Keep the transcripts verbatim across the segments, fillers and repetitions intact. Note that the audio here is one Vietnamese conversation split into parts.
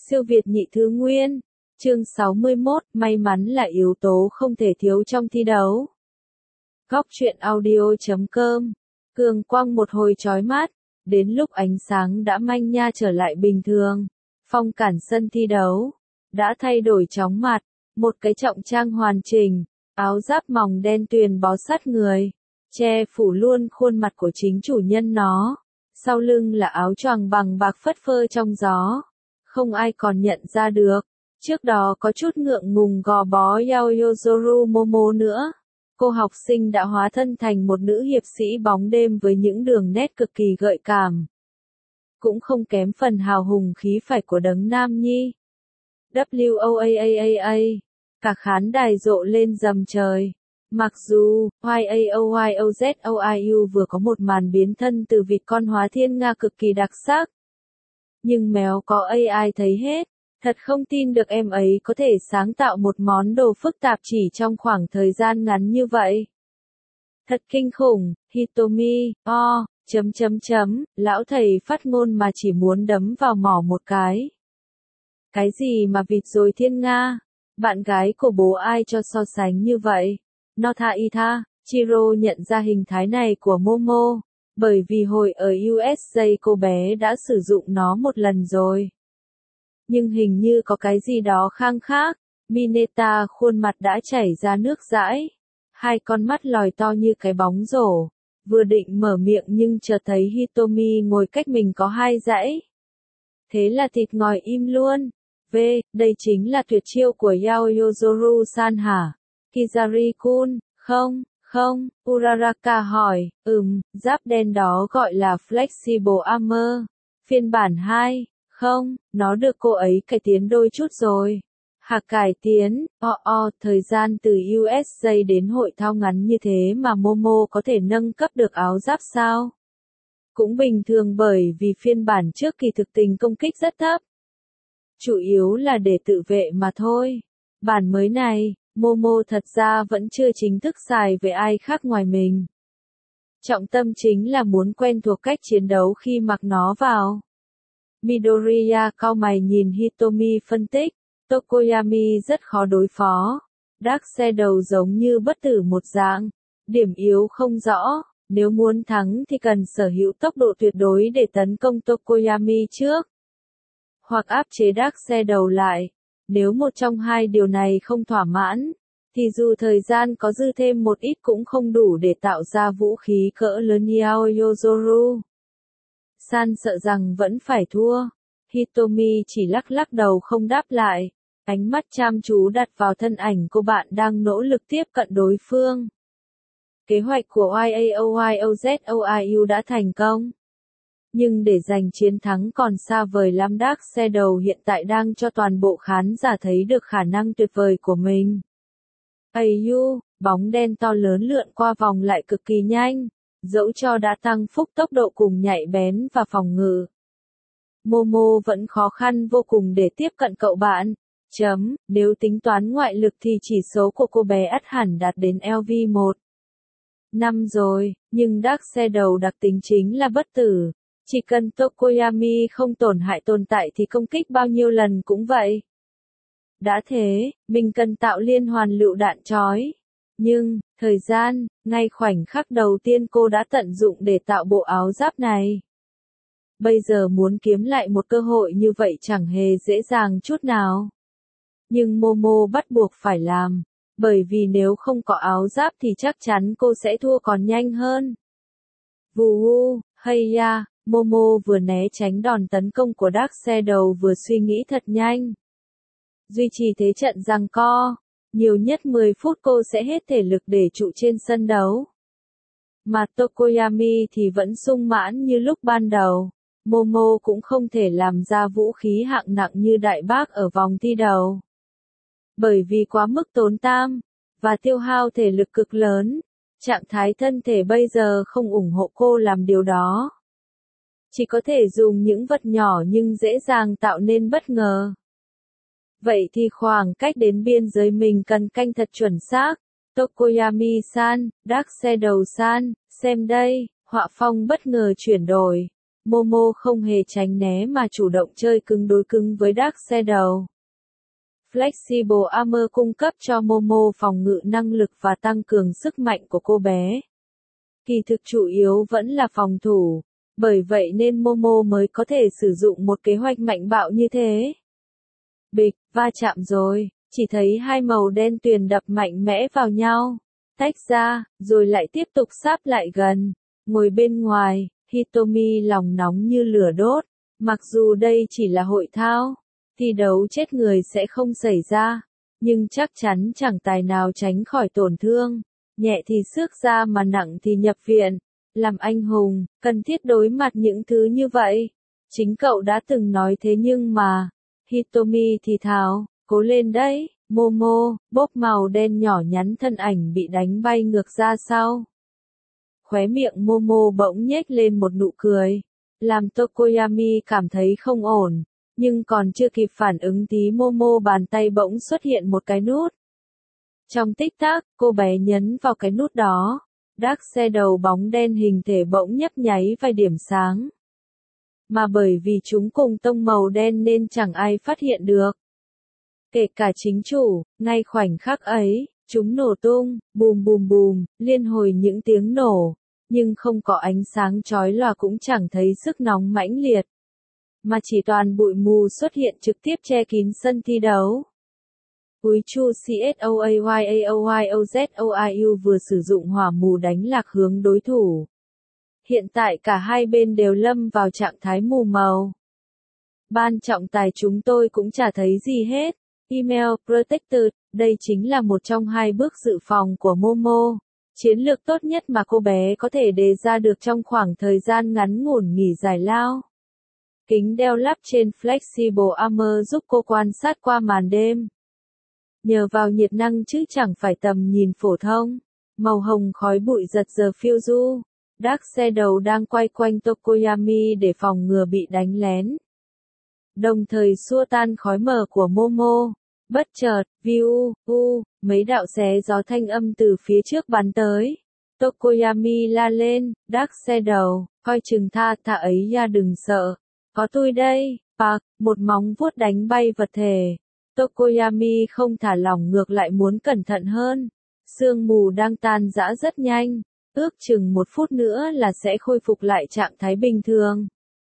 Siêu Việt nhị thứ nguyên. Chương sáu mươi mốt, may mắn là yếu tố không thể thiếu trong thi đấu. Góc truyện audio chấm com. Cường quang một hồi chói mắt, đến lúc ánh sáng đã manh nha trở lại bình thường. Phong cản sân thi đấu, đã thay đổi chóng mặt, một cái trọng trang hoàn chỉnh, áo giáp mỏng đen tuyền bó sát người, che phủ luôn khuôn mặt của chính chủ nhân nó. Sau lưng là áo choàng bằng bạc phất phơ trong gió. Không ai còn nhận ra được. Trước đó có chút ngượng ngùng gò bó Yaoyorozu Momo nữa. Cô học sinh đã hóa thân thành một nữ hiệp sĩ bóng đêm với những đường nét cực kỳ gợi cảm. Cũng không kém phần hào hùng khí phách của đấng nam nhi. W O A A A A. Cả khán đài rộ lên rầm trời. Mặc dù, Y A O Y O Z O I U vừa có một màn biến thân từ vịt con hóa thiên nga cực kỳ đặc sắc. Nhưng mèo có A I thấy hết. Thật không tin được em ấy có thể sáng tạo một món đồ phức tạp chỉ trong khoảng thời gian ngắn như vậy. Thật kinh khủng, Hitomi, o, chấm chấm chấm, lão thầy phát ngôn mà chỉ muốn đấm vào mỏ một cái. Cái gì mà vịt rồi thiên nga? Bạn gái của bố ai cho so sánh như vậy? Nota Ita, Chiro nhận ra hình thái này của Momo, bởi vì hồi ở u ét a cô bé đã sử dụng nó một lần rồi. Nhưng hình như có cái gì đó khang khác, Mineta khuôn mặt đã chảy ra nước dãi. Hai con mắt lòi to như cái bóng rổ, vừa định mở miệng nhưng chợt thấy Hitomi ngồi cách mình có hai dãy. Thế là thịt ngòi im luôn. V, đây chính là tuyệt chiêu của Yaoyorozu-san hả? Kizari-kun, không, không, Uraraka hỏi, ừm, giáp đen đó gọi là Flexible Armor. Phiên bản hai, không, nó được cô ấy cải tiến đôi chút rồi. Hả cải tiến, o oh, o, oh, thời gian từ u ét a đến hội thao ngắn như thế mà Momo có thể nâng cấp được áo giáp sao? Cũng bình thường bởi vì phiên bản trước kỳ thực tình công kích rất thấp. Chủ yếu là để tự vệ mà thôi. Bản mới này, Momo thật ra vẫn chưa chính thức xài với ai khác ngoài mình. Trọng tâm chính là muốn quen thuộc cách chiến đấu khi mặc nó vào. Midoriya cau mày nhìn Hitomi phân tích, Tokoyami rất khó đối phó. Dark Shadow giống như bất tử một dạng, điểm yếu không rõ, nếu muốn thắng thì cần sở hữu tốc độ tuyệt đối để tấn công Tokoyami trước. Hoặc áp chế Dark Shadow lại, nếu một trong hai điều này không thỏa mãn, thì dù thời gian có dư thêm một ít cũng không đủ để tạo ra vũ khí cỡ lớn Yaoyorozu. San sợ rằng vẫn phải thua. Hitomi chỉ lắc lắc đầu không đáp lại, ánh mắt chăm chú đặt vào thân ảnh cô bạn đang nỗ lực tiếp cận đối phương. Kế hoạch của Y A O Y O Z O I U đã thành công. Nhưng để giành chiến thắng còn xa vời lắm. Dark Shadow hiện tại đang cho toàn bộ khán giả thấy được khả năng tuyệt vời của mình. a u, bóng đen to lớn lượn qua vòng lại cực kỳ nhanh. Dẫu cho đã tăng phúc tốc độ cùng nhạy bén và phòng ngự, Momo vẫn khó khăn vô cùng để tiếp cận cậu bạn. Chấm, nếu tính toán ngoại lực thì chỉ số của cô bé ắt hẳn đạt đến L V một. Năm rồi, nhưng Dark Shadow đặc tính chính là bất tử. Chỉ cần Tokoyami không tổn hại tồn tại thì công kích bao nhiêu lần cũng vậy. Đã thế, mình cần tạo liên hoàn lựu đạn chói. Nhưng, thời gian, ngay khoảnh khắc đầu tiên cô đã tận dụng để tạo bộ áo giáp này. Bây giờ muốn kiếm lại một cơ hội như vậy chẳng hề dễ dàng chút nào. Nhưng Momo bắt buộc phải làm, bởi vì nếu không có áo giáp thì chắc chắn cô sẽ thua còn nhanh hơn. Vù hu, hay ya, Momo vừa né tránh đòn tấn công của Dark Shadow vừa suy nghĩ thật nhanh. Duy trì thế trận giằng co. Nhiều nhất mười phút cô sẽ hết thể lực để trụ trên sân đấu. Mà Tokoyami thì vẫn sung mãn như lúc ban đầu. Momo cũng không thể làm ra vũ khí hạng nặng như đại bác ở vòng thi đầu. Bởi vì quá mức tốn tam, và tiêu hao thể lực cực lớn. Trạng thái thân thể bây giờ không ủng hộ cô làm điều đó. Chỉ có thể dùng những vật nhỏ nhưng dễ dàng tạo nên bất ngờ. Vậy thì khoảng cách đến biên giới mình cần canh thật chuẩn xác. Tokoyami-san, Dark Shadow-san, xem đây, họa phong bất ngờ chuyển đổi. Momo không hề tránh né mà chủ động chơi cứng đối cứng với Dark Shadow. Flexible Armor cung cấp cho Momo phòng ngự năng lực và tăng cường sức mạnh của cô bé. Kỳ thực chủ yếu vẫn là phòng thủ, bởi vậy nên Momo mới có thể sử dụng một kế hoạch mạnh bạo như thế. Bịch, va chạm rồi, chỉ thấy hai màu đen tuyền đập mạnh mẽ vào nhau, tách ra, rồi lại tiếp tục sáp lại gần. Ngồi bên ngoài, Hitomi lòng nóng như lửa đốt, mặc dù đây chỉ là hội thao, thi đấu chết người sẽ không xảy ra, nhưng chắc chắn chẳng tài nào tránh khỏi tổn thương, nhẹ thì xước da mà nặng thì nhập viện. Làm anh hùng, cần thiết đối mặt những thứ như vậy. Chính cậu đã từng nói thế nhưng mà, Hitomi thì thào, cố lên đấy, Momo, bốp màu đen nhỏ nhắn thân ảnh bị đánh bay ngược ra sau. Khóe miệng Momo bỗng nhếch lên một nụ cười, làm Tokoyami cảm thấy không ổn, nhưng còn chưa kịp phản ứng tí Momo bàn tay bỗng xuất hiện một cái nút. Trong tích tắc, cô bé nhấn vào cái nút đó, Dark Shadow bóng đen hình thể bỗng nhấp nháy vài điểm sáng. Mà bởi vì chúng cùng tông màu đen nên chẳng ai phát hiện được. Kể cả chính chủ, ngay khoảnh khắc ấy, chúng nổ tung, bùm bùm bùm, liên hồi những tiếng nổ, nhưng không có ánh sáng chói lòa cũng chẳng thấy sức nóng mãnh liệt, mà chỉ toàn bụi mù xuất hiện trực tiếp che kín sân thi đấu. Uichu Csoayaoyozoiu vừa sử dụng hỏa mù đánh lạc hướng đối thủ. Hiện tại cả hai bên đều lâm vào trạng thái mù màu. Ban trọng tài chúng tôi cũng chả thấy gì hết. Email Protected, đây chính là một trong hai bước dự phòng của Momo. Chiến lược tốt nhất mà cô bé có thể đề ra được trong khoảng thời gian ngắn ngủn nghỉ giải lao. Kính đeo lắp trên Flexible Armor giúp cô quan sát qua màn đêm. Nhờ vào nhiệt năng chứ chẳng phải tầm nhìn phổ thông. Màu hồng khói bụi giật giờ phiêu du. Dark Shadow đang quay quanh Tokoyami để phòng ngừa bị đánh lén. Đồng thời xua tan khói mờ của Momo. Bất chợt, viu, u, mấy đạo xé gió thanh âm từ phía trước bắn tới. Tokoyami la lên, Dark Shadow, coi chừng tha thà ấy ya đừng sợ. Có tôi đây, bạc, một móng vuốt đánh bay vật thể. Tokoyami không thả lỏng ngược lại muốn cẩn thận hơn. Sương mù đang tan rã rất nhanh, ước chừng một phút nữa là sẽ khôi phục lại trạng thái bình thường.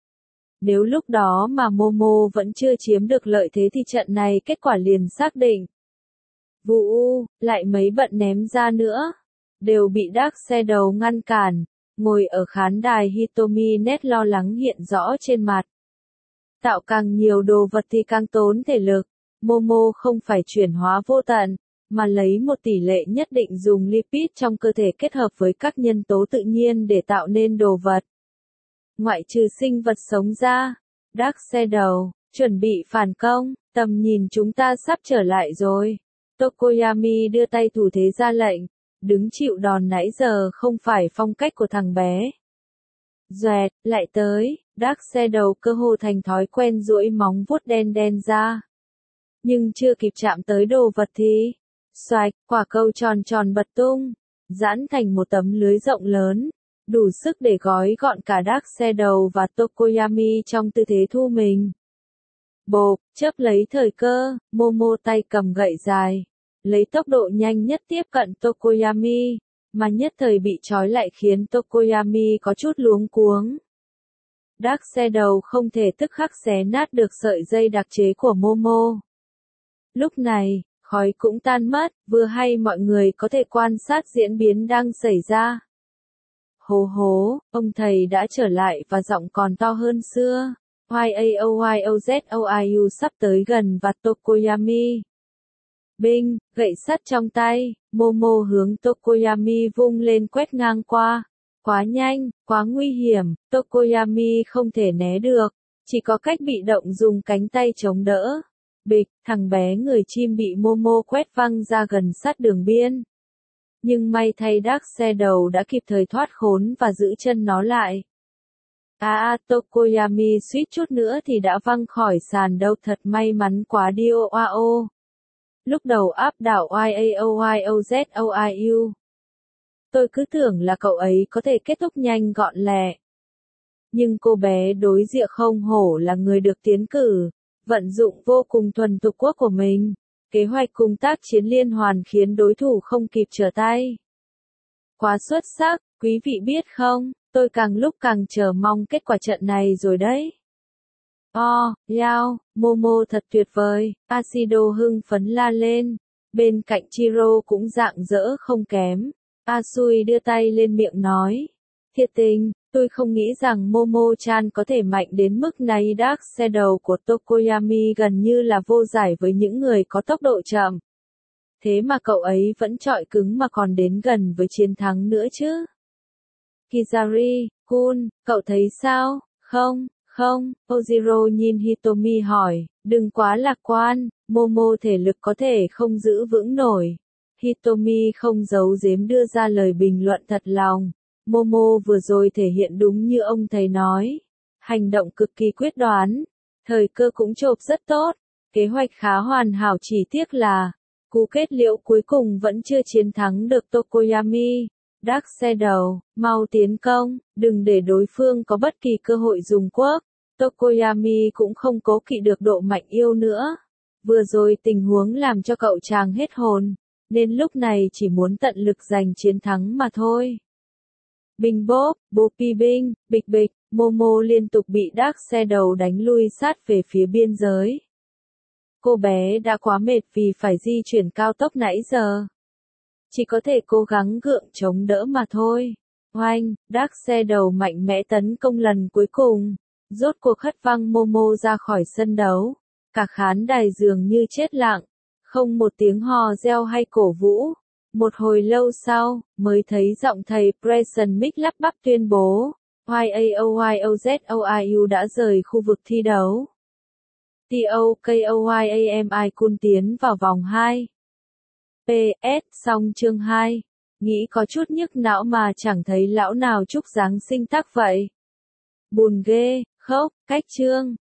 Nếu lúc đó mà Momo vẫn chưa chiếm được lợi thế thì trận này kết quả liền xác định. Vụ U, lại mấy bận ném ra nữa, đều bị Dark Shadow ngăn cản, ngồi ở khán đài Hitomi nét lo lắng hiện rõ trên mặt. Tạo càng nhiều đồ vật thì càng tốn thể lực, Momo không phải chuyển hóa vô tận, mà lấy một tỷ lệ nhất định dùng lipid trong cơ thể kết hợp với các nhân tố tự nhiên để tạo nên đồ vật. Ngoại trừ sinh vật sống ra, Dark Shadow, chuẩn bị phản công, tầm nhìn chúng ta sắp trở lại rồi. Tokoyami đưa tay thủ thế ra lệnh, đứng chịu đòn nãy giờ không phải phong cách của thằng bé. Doẹt, lại tới, Dark Shadow cơ hồ thành thói quen duỗi móng vuốt đen đen ra. Nhưng chưa kịp chạm tới đồ vật thì, xoạch, quả cầu tròn tròn bật tung, giãn thành một tấm lưới rộng lớn, đủ sức để gói gọn cả Dark Shadow và Tokoyami trong tư thế thu mình. Bộp, chớp lấy thời cơ, Momo tay cầm gậy dài, lấy tốc độ nhanh nhất tiếp cận Tokoyami, mà nhất thời bị trói lại khiến Tokoyami có chút luống cuống. Dark Shadow không thể tức khắc xé nát được sợi dây đặc chế của Momo. Lúc này, khói cũng tan mất, vừa hay mọi người có thể quan sát diễn biến đang xảy ra. Hố hố, ông thầy đã trở lại và giọng còn to hơn xưa. Yaoyozoiu sắp tới gần và Tokoyami. Binh, gậy sắt trong tay, Momo hướng Tokoyami vung lên quét ngang qua. Quá nhanh, quá nguy hiểm, Tokoyami không thể né được, chỉ có cách bị động dùng cánh tay chống đỡ. Bịch, thằng bé người chim bị Momo quét văng ra gần sát đường biên. Nhưng may thay Dark Shadow đã kịp thời thoát khốn và giữ chân nó lại. À, à Tokoyami suýt chút nữa thì đã văng khỏi sàn đâu, thật may mắn quá đi oao. Lúc đầu áp đảo Yaoyozoiu. Tôi cứ tưởng là cậu ấy có thể kết thúc nhanh gọn lẹ. Nhưng cô bé đối diện không hổ là người được tiến cử, vận dụng vô cùng thuần thục quốc của mình. Kế hoạch cùng tác chiến liên hoàn khiến đối thủ không kịp trở tay. Quá xuất sắc, quý vị biết không, tôi càng lúc càng chờ mong kết quả trận này rồi đấy. Oh, Yao, Momo thật tuyệt vời, Asido hưng phấn la lên. Bên cạnh Chiro cũng rạng rỡ không kém. Asui đưa tay lên miệng nói. Thiệt tình, tôi không nghĩ rằng Momo-chan có thể mạnh đến mức này. Dark Shadow của Tokoyami gần như là vô giải với những người có tốc độ chậm. Thế mà cậu ấy vẫn trọi cứng mà còn đến gần với chiến thắng nữa chứ. Kizari, Kun, cậu thấy sao? Không, không, Ojiro nhìn Hitomi hỏi, đừng quá lạc quan, Momo thể lực có thể không giữ vững nổi. Hitomi không giấu giếm đưa ra lời bình luận thật lòng. Momo vừa rồi thể hiện đúng như ông thầy nói. Hành động cực kỳ quyết đoán. Thời cơ cũng chộp rất tốt. Kế hoạch khá hoàn hảo, chỉ tiếc là cú kết liễu cuối cùng vẫn chưa chiến thắng được Tokoyami. Dark Shadow, mau tiến công, đừng để đối phương có bất kỳ cơ hội dùng quốc. Tokoyami cũng không cố kỵ được độ mạnh yêu nữa. Vừa rồi tình huống làm cho cậu chàng hết hồn, nên lúc này chỉ muốn tận lực giành chiến thắng mà thôi. Binh bốp, bố pi binh, bịch bịch, Momo liên tục bị Dark Shadow đánh lui sát về phía biên giới. Cô bé đã quá mệt vì phải di chuyển cao tốc nãy giờ. Chỉ có thể cố gắng gượng chống đỡ mà thôi. Oanh, Dark Shadow mạnh mẽ tấn công lần cuối cùng. Rốt cuộc hất văng Momo ra khỏi sân đấu. Cả khán đài dường như chết lặng. Không một tiếng hò reo hay cổ vũ. Một hồi lâu sau, mới thấy giọng thầy Preston Mick lắp bắp tuyên bố. Y A O Y O Z O I U đã rời khu vực thi đấu. T O K O Y A M I Kun tiến vào vòng hai. P S xong chương hai. Nghĩ có chút nhức não mà chẳng thấy lão nào chúc Giáng sinh tác vậy. Buồn ghê, khóc, cách chương.